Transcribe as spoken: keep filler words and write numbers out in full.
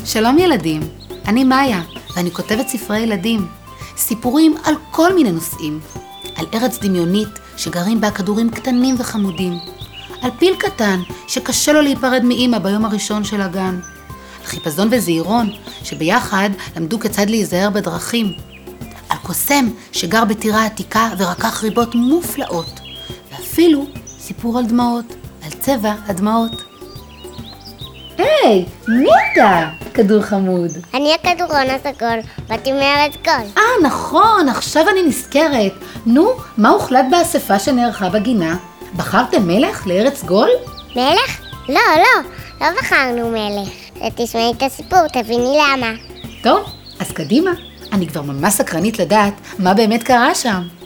שלום ילדים, אני מאיה, ואני כותבת ספרי ילדים. סיפורים על כל מיני נושאים. על ארץ דמיונית שגרים בה כדורים קטנים וחמודים. על פיל קטן שקשה לו להיפרד מאמא ביום הראשון של הגן. על חיפזון וזהירון שביחד למדו כיצד להיזהר בדרכים. על קוסם שגר בטירה עתיקה ורקח ריבות מופלאות. ואפילו סיפור על דמעות, על צבע הדמעות. היי, מי אתה? כדור חמוד. אני הכדורון הסגול, באתי מארץ גול. אה, נכון, עכשיו אני נזכרת. נו, מה הוחלט באספה שנערכה בגינה? בחרתם מלך לארץ גול? מלך? לא, לא, לא בחרנו מלך. תשמעי את הסיפור, תביני למה. טוב, אז קדימה. אני כבר ממש סקרנית לדעת מה באמת קרה שם.